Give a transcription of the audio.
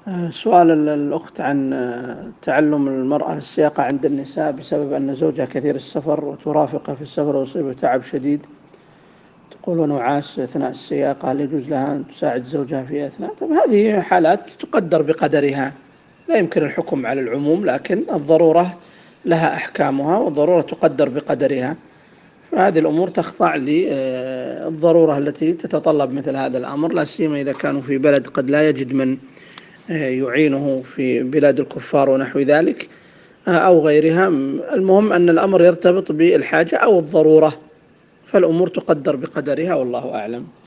سؤال الأخت عن تعلم المرأة السياقة عند النساء بسبب أن زوجها كثير السفر وترافقه في السفر ويصيبه تعب شديد. تقول ونعاس أثناء السياقة، هل يجوز لها أن تساعد زوجها في أثناء؟ طب هذه حالات تقدر بقدرها، لا يمكن الحكم على العموم، لكن الضرورة لها أحكامها والضرورة تقدر بقدرها. فهذه الأمور تخضع للضرورة التي تتطلب مثل هذا الأمر، لا سيما إذا كانوا في بلد قد لا يجد من يعينه في بلاد الكفار ونحو ذلك أو غيرها. المهم أن الأمر يرتبط بالحاجة أو الضرورة، فالأمور تقدر بقدرها والله أعلم.